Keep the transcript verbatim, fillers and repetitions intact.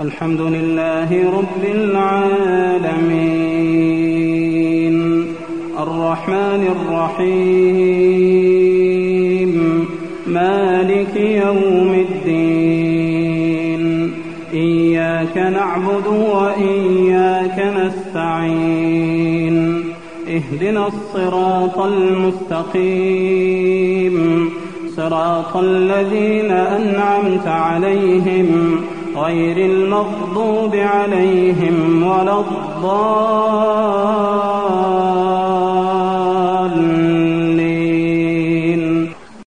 الحمد لله رب العالمين الرحمن الرحيم مالك يوم الدين إياك نعبد وإياك نستعين اهدنا الصراط المستقيم صراط الذين أنعمت عليهم غير المغضوب عليهم ولا الضالين